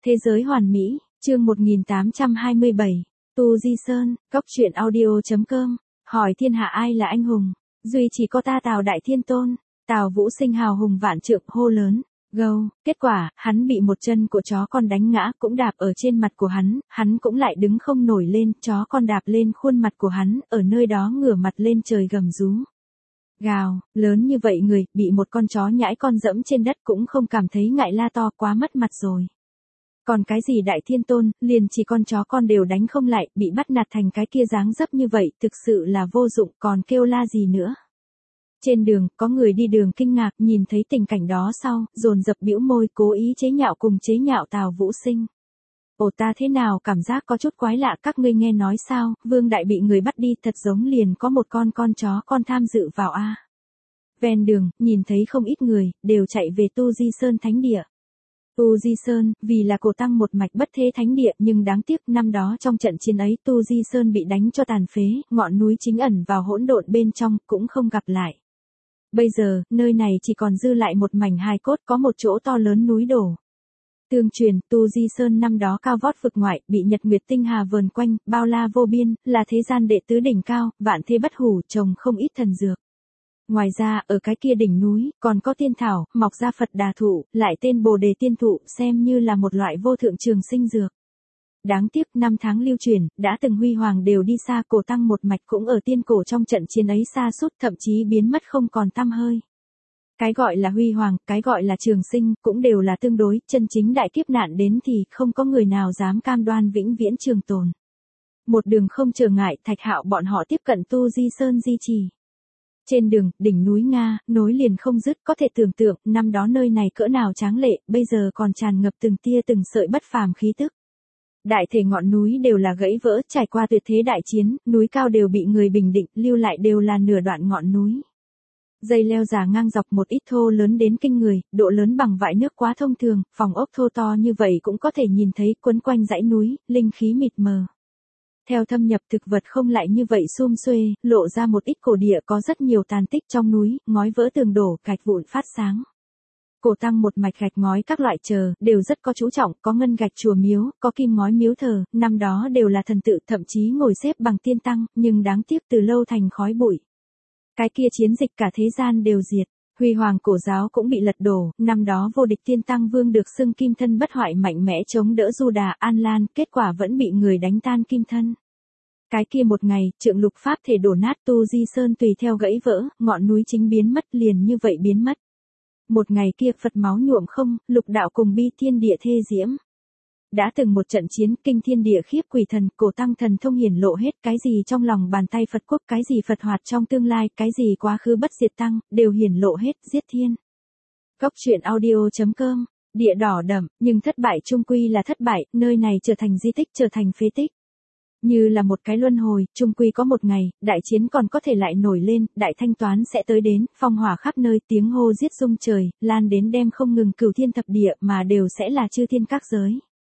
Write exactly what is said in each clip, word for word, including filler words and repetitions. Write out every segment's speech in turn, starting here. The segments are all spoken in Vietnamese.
Thế giới hoàn mỹ, chương một nghìn tám trăm hai mươi bảy, Tu Di Sơn, Cốc truyện audio chấm com, hỏi thiên hạ ai là anh hùng, duy chỉ có ta Tào Đại Thiên Tôn. Tào Vũ Sinh hào hùng vạn trượng hô lớn, gâu, kết quả, hắn bị một chân của chó con đánh ngã cũng đạp ở trên mặt của hắn, hắn cũng lại đứng không nổi lên, chó con đạp lên khuôn mặt của hắn, ở nơi đó ngửa mặt lên trời gầm rú. Gào, lớn như vậy người, bị một con chó nhãi con dẫm trên đất cũng không cảm thấy ngại la to quá mất mặt rồi. Còn cái gì Đại Thiên Tôn, liền chỉ con chó con đều đánh không lại, bị bắt nạt thành cái kia dáng dấp như vậy, thực sự là vô dụng, còn kêu la gì nữa. Trên đường, có người đi đường kinh ngạc nhìn thấy tình cảnh đó sau, dồn dập bĩu môi cố ý chế nhạo cùng chế nhạo Tào Vũ Sinh. Ồ ta thế nào cảm giác có chút quái lạ, các ngươi nghe nói sao, Vương Đại bị người bắt đi thật giống liền có một con con chó con tham dự vào a. À. Ven đường, nhìn thấy không ít người, đều chạy về Tu Di Sơn Thánh Địa. Tu Di Sơn, vì là cổ tăng một mạch bất thế thánh địa nhưng đáng tiếc năm đó trong trận chiến ấy Tu Di Sơn bị đánh cho tàn phế, ngọn núi chính ẩn vào hỗn độn bên trong, cũng không gặp lại. Bây giờ, nơi này chỉ còn dư lại một mảnh hài cốt, có một chỗ to lớn núi đổ. Tương truyền, Tu Di Sơn năm đó cao vót vực ngoại, bị Nhật Nguyệt Tinh Hà vờn quanh, bao la vô biên, là thế gian đệ tứ đỉnh cao, vạn thế bất hủ, trồng không ít thần dược. Ngoài ra, ở cái kia đỉnh núi, còn có tiên thảo, mọc ra Phật Đà thụ, lại tên Bồ Đề tiên thụ, xem như là một loại vô thượng trường sinh dược. Đáng tiếc, năm tháng lưu truyền, đã từng huy hoàng đều đi xa, cổ tăng một mạch cũng ở tiên cổ trong trận chiến ấy xa sút, thậm chí biến mất không còn tăm hơi. Cái gọi là huy hoàng, cái gọi là trường sinh, cũng đều là tương đối, chân chính đại kiếp nạn đến thì không có người nào dám cam đoan vĩnh viễn trường tồn. Một đường không trở ngại, Thạch Hạo bọn họ tiếp cận Tu Di Sơn di trì. Trên đường, đỉnh núi Nga, nối liền không dứt, có thể tưởng tượng, năm đó nơi này cỡ nào tráng lệ, bây giờ còn tràn ngập từng tia từng sợi bất phàm khí tức. Đại thể ngọn núi đều là gãy vỡ, trải qua tuyệt thế đại chiến, núi cao đều bị người bình định, lưu lại đều là nửa đoạn ngọn núi. Dây leo già ngang dọc một ít thô lớn đến kinh người, độ lớn bằng vại nước quá thông thường, phòng ốc thô to như vậy cũng có thể nhìn thấy quấn quanh dãy núi, linh khí mịt mờ. Theo thâm nhập thực vật không lại như vậy sum xuê, lộ ra một ít cổ địa có rất nhiều tàn tích trong núi, ngói vỡ tường đổ, gạch vụn phát sáng. Cổ tăng một mạch gạch ngói các loại chờ, đều rất có chú trọng, có ngân gạch chùa miếu, có kim ngói miếu thờ, năm đó đều là thần tự, thậm chí ngồi xếp bằng tiên tăng, nhưng đáng tiếc từ lâu thành khói bụi. Cái kia chiến dịch cả thế gian đều diệt, huy hoàng cổ giáo cũng bị lật đổ, năm đó vô địch tiên tăng vương được xưng kim thân bất hoại mạnh mẽ chống đỡ Du Đà An Lan, kết quả vẫn bị người đánh tan kim thân. Cái kia một ngày, trượng lục pháp thể đổ nát, Tu Di Sơn tùy theo gãy vỡ, ngọn núi chính biến mất liền như vậy biến mất. Một ngày kia Phật máu nhuộm không, lục đạo cùng bi thiên địa thê diễm. Đã từng một trận chiến kinh thiên địa khiếp quỷ thần, cổ tăng thần thông hiển lộ hết, cái gì trong lòng bàn tay Phật quốc, cái gì Phật hoạt trong tương lai, cái gì quá khứ bất diệt tăng, đều hiển lộ hết, giết thiên. Cốc truyện audio chấm com, địa đỏ đậm, nhưng thất bại chung quy là thất bại, nơi này trở thành di tích, trở thành phế tích. Như là một cái luân hồi, chung quy có một ngày, đại chiến còn có thể lại nổi lên, đại thanh toán sẽ tới đến, phong hỏa khắp nơi, tiếng hô giết rung trời, lan đến đem không ngừng cửu thiên thập địa mà đều sẽ là chư thiên các giới.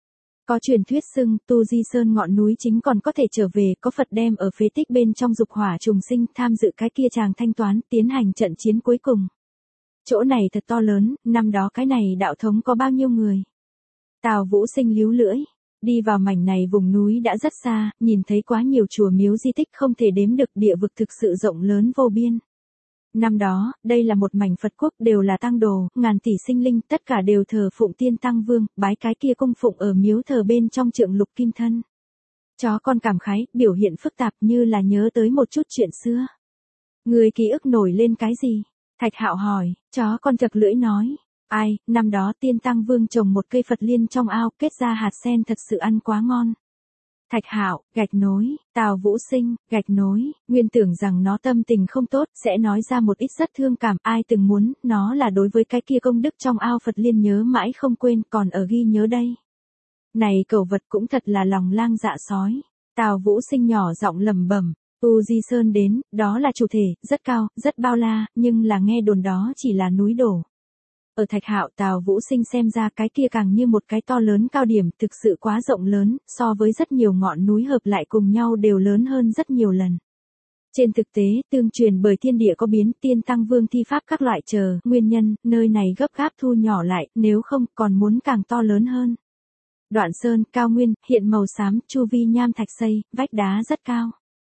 Có truyền thuyết xưng, Tu Di Sơn ngọn núi chính còn có thể trở về, có Phật đem ở phế tích bên trong dục hỏa trùng sinh, tham dự cái kia chàng thanh toán, tiến hành trận chiến cuối cùng. Chỗ này thật to lớn, năm đó cái này đạo thống có bao nhiêu người? Tào Vũ Sinh líu lưỡi. Đi vào mảnh này vùng núi đã rất xa, nhìn thấy quá nhiều chùa miếu di tích không thể đếm được, địa vực thực sự rộng lớn vô biên. Năm đó, đây là một mảnh Phật quốc, đều là tăng đồ, ngàn tỷ sinh linh, tất cả đều thờ phụng tiên tăng vương, bái cái kia cung phụng ở miếu thờ bên trong trượng lục kim thân. Chó con cảm khái, biểu hiện phức tạp như là nhớ tới một chút chuyện xưa. Người ký ức nổi lên cái gì? Thạch Hạo hỏi, chó con chật lưỡi nói. Ai, năm đó tiên tăng vương trồng một cây Phật liên trong ao, kết ra hạt sen thật sự ăn quá ngon. Thạch Hạo, gạch nối, Tào Vũ Sinh, gạch nối, nguyên tưởng rằng nó tâm tình không tốt, sẽ nói ra một ít rất thương cảm, ai từng muốn, nó là đối với cái kia công đức trong ao Phật liên nhớ mãi không quên, còn ở ghi nhớ đây. Này cẩu vật cũng thật là lòng lang dạ sói. Tào Vũ Sinh nhỏ giọng lẩm bẩm, Tu Di Sơn đến, đó là chủ thể, rất cao, rất bao la, nhưng là nghe đồn đó chỉ là núi đổ. Ở Thạch Hạo, Tào Vũ Sinh xem ra cái kia càng như một cái to lớn cao điểm, thực sự quá rộng lớn, so với rất nhiều ngọn núi hợp lại cùng nhau đều lớn hơn rất nhiều lần. Trên thực tế, tương truyền bởi thiên địa có biến, tiên tăng vương thi pháp các loại chờ, nguyên nhân, nơi này gấp gáp thu nhỏ lại, nếu không, còn muốn càng to lớn hơn. Đoạn sơn, cao nguyên, hiện màu xám, chu vi nham thạch xây, vách đá rất cao.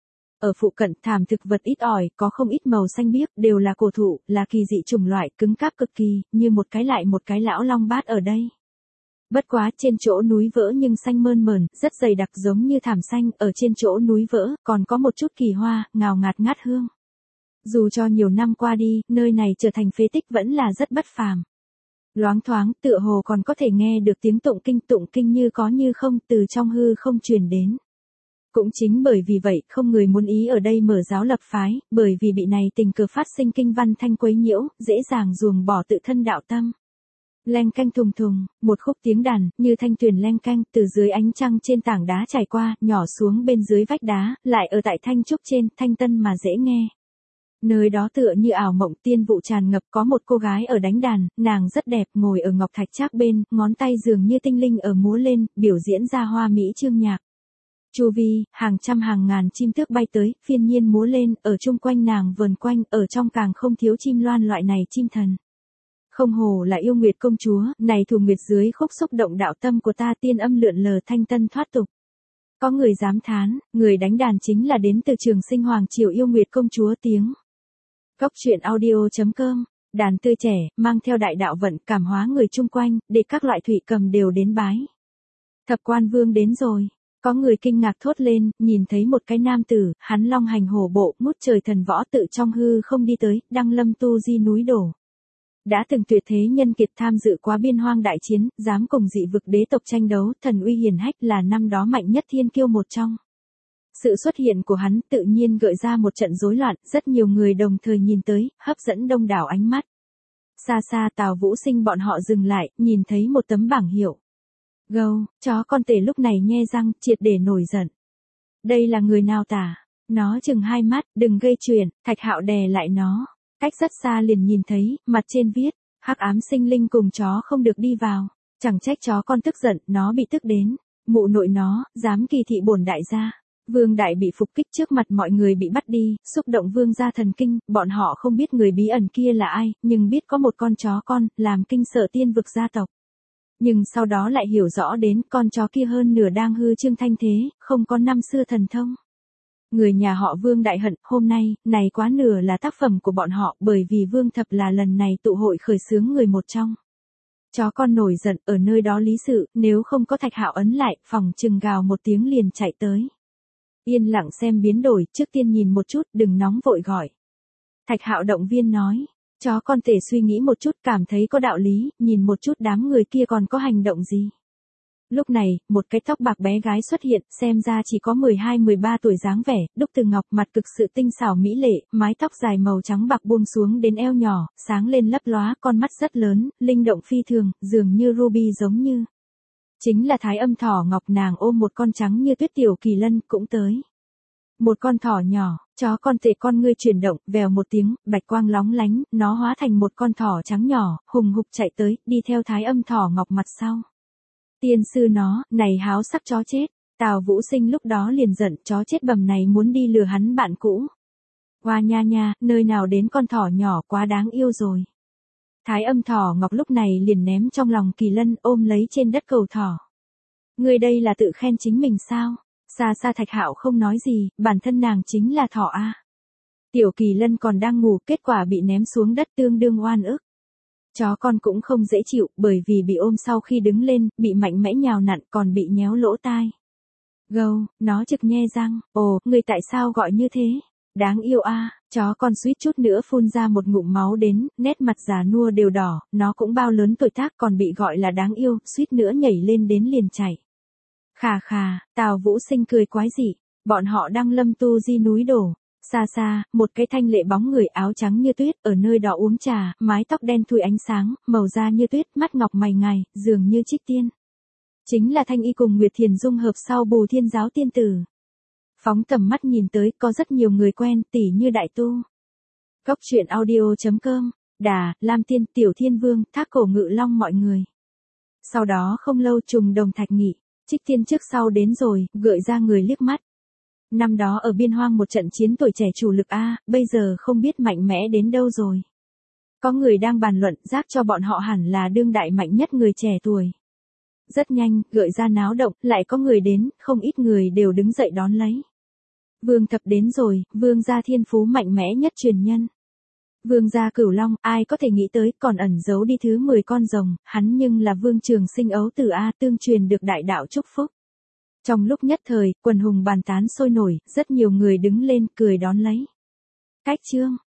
Ở phụ cận thảm thực vật ít ỏi, có không ít màu xanh biếc, đều là cổ thụ, là kỳ dị chủng loại, cứng cáp cực kỳ, như một cái lại một cái lão long bát ở đây. Bất quá trên chỗ núi vỡ nhưng xanh mơn mởn, rất dày đặc giống như thảm xanh, ở trên chỗ núi vỡ, còn có một chút kỳ hoa, ngào ngạt ngát hương. Dù cho nhiều năm qua đi, nơi này trở thành phế tích vẫn là rất bất phàm. Loáng thoáng, tựa hồ còn có thể nghe được tiếng tụng kinh tụng kinh như có như không từ trong hư không truyền đến. Cũng chính bởi vì vậy, không người muốn ý ở đây mở giáo lập phái, bởi vì bị này tình cờ phát sinh kinh văn thanh quấy nhiễu, dễ dàng ruồng bỏ tự thân đạo tâm. Leng canh thùng thùng, một khúc tiếng đàn, như thanh tuyền leng canh, từ dưới ánh trăng trên tảng đá trải qua, nhỏ xuống bên dưới vách đá, lại ở tại thanh trúc trên, thanh tân mà dễ nghe. Nơi đó tựa như ảo mộng tiên vụ tràn ngập, có một cô gái ở đánh đàn, nàng rất đẹp, ngồi ở ngọc thạch trác bên, ngón tay dường như tinh linh ở múa lên, biểu diễn ra hoa mỹ chương nhạc. Chu vi, hàng trăm hàng ngàn chim tước bay tới, phiên nhiên múa lên, ở chung quanh nàng vờn quanh, ở trong càng không thiếu chim loan loại này chim thần. Không hồ là yêu nguyệt công chúa, này thủ nguyệt dưới khúc xúc động đạo tâm của ta, tiên âm lượn lờ thanh tân thoát tục. Có người dám thán, người đánh đàn chính là đến từ Trường Sinh Hoàng Triều yêu nguyệt công chúa tiếng. Góc truyện audio chấm com, đàn tươi trẻ, mang theo đại đạo vận cảm hóa người chung quanh, để các loại thủy cầm đều đến bái. Thập quan vương đến rồi. Có người kinh ngạc thốt lên, nhìn thấy một cái nam tử, hắn long hành hổ bộ, ngút trời thần võ tự trong hư không đi tới, đăng lâm tu di núi đổ. Đã từng tuyệt thế nhân kiệt tham dự quá biên hoang đại chiến, dám cùng dị vực đế tộc tranh đấu, thần uy hiển hách là năm đó mạnh nhất thiên kiêu một trong. Sự xuất hiện của hắn tự nhiên gợi ra một trận rối loạn, rất nhiều người đồng thời nhìn tới, hấp dẫn đông đảo ánh mắt. Xa xa Tào Vũ Sinh bọn họ dừng lại, nhìn thấy một tấm bảng hiệu. Gâu, chó con tể lúc này nhe răng, triệt để nổi giận. Đây là người nào tả? Nó chừng hai mắt, đừng gây chuyện, Thạch Hạo đè lại nó. Cách rất xa liền nhìn thấy, mặt trên viết, hắc ám sinh linh cùng chó không được đi vào. Chẳng trách chó con tức giận, nó bị tức đến. Mụ nội nó, dám kỳ thị bổn đại gia. Vương đại bị phục kích trước mặt mọi người bị bắt đi, xúc động vương gia thần kinh, bọn họ không biết người bí ẩn kia là ai, nhưng biết có một con chó con, làm kinh sợ tiên vực gia tộc. Nhưng sau đó lại hiểu rõ đến con chó kia hơn nửa đang hư trương thanh thế, không có năm xưa thần thông. Người nhà họ Vương đại hận, hôm nay, này quá nửa là tác phẩm của bọn họ, bởi vì Vương Thập là lần này tụ hội khởi xướng người một trong. Chó con nổi giận, ở nơi đó lý sự, nếu không có Thạch Hạo ấn lại, phòng chừng gào một tiếng liền chạy tới. Yên lặng xem biến đổi, trước tiên nhìn một chút, đừng nóng vội gọi. Thạch Hạo động viên nói. Chó con tể suy nghĩ một chút, cảm thấy có đạo lý, nhìn một chút đám người kia còn có hành động gì. Lúc này, một cái tóc bạc bé gái xuất hiện, xem ra chỉ có mười hai mười ba tuổi dáng vẻ, đúc từ ngọc, mặt cực sự tinh xảo mỹ lệ, mái tóc dài màu trắng bạc buông xuống đến eo nhỏ, sáng lên lấp lóa, con mắt rất lớn, linh động phi thường, dường như ruby giống như. Chính là Thái Âm Thỏ Ngọc, nàng ôm một con trắng như tuyết tiểu kỳ lân, cũng tới. Một con thỏ nhỏ, chó con tể con ngươi chuyển động, vèo một tiếng, bạch quang lóng lánh, nó hóa thành một con thỏ trắng nhỏ, hùng hục chạy tới, đi theo Thái Âm Thỏ Ngọc mặt sau. Tiên sư nó, này háo sắc chó chết, Tào Vũ Sinh lúc đó liền giận, chó chết bầm này muốn đi lừa hắn bạn cũ. Hoa nha nha, nơi nào đến con thỏ nhỏ, quá đáng yêu rồi. Thái Âm Thỏ Ngọc lúc này liền ném trong lòng kỳ lân, ôm lấy trên đất cầu thỏ. Người đây là tự khen chính mình sao? Xa xa Thạch Hạo không nói gì, bản thân nàng chính là thỏ a. Tiểu kỳ lân còn đang ngủ, kết quả bị ném xuống đất, tương đương oan ức. Chó con cũng không dễ chịu, bởi vì bị ôm sau khi đứng lên, bị mạnh mẽ nhào nặn, còn bị nhéo lỗ tai. Gâu, nó trực nhe răng, ồ, người tại sao gọi như thế? Đáng yêu a. Chó con suýt chút nữa phun ra một ngụm máu đến, nét mặt già nua đều đỏ, nó cũng bao lớn tuổi tác còn bị gọi là đáng yêu, suýt nữa nhảy lên đến liền chạy. Khà khà, Tào Vũ Sinh cười quái dị, bọn họ đang lâm tu di núi đổ. Xa xa, một cái thanh lệ bóng người áo trắng như tuyết, ở nơi đó uống trà, mái tóc đen thui ánh sáng, màu da như tuyết, mắt ngọc mày ngài, dường như trích tiên. Chính là Thanh Y cùng Nguyệt Thiền dung hợp sau Bù Thiên giáo tiên tử. Phóng tầm mắt nhìn tới, có rất nhiều người quen, tỉ như Đại Tu. Góc truyện audio chấm com, Đà, Lam Tiên, Tiểu Thiên Vương, Thác Cổ Ngự Long mọi người. Sau đó không lâu Trùng Đồng Thạch Nghị, Trích Tiên trước sau đến rồi, gợi ra người liếc mắt. Năm đó ở biên hoang một trận chiến tuổi trẻ chủ lực A, bây giờ không biết mạnh mẽ đến đâu rồi. Có người đang bàn luận, giác cho bọn họ hẳn là đương đại mạnh nhất người trẻ tuổi. Rất nhanh, gợi ra náo động, lại có người đến, không ít người đều đứng dậy đón lấy. Vương Thập đến rồi, vương gia thiên phú mạnh mẽ nhất truyền nhân. Vương gia Cửu Long, ai có thể nghĩ tới, còn ẩn giấu đi thứ mười con rồng, hắn nhưng là vương trường sinh ấu tử A, tương truyền được đại đạo chúc phúc. Trong lúc nhất thời, quần hùng bàn tán sôi nổi, rất nhiều người đứng lên cười đón lấy. Cách chương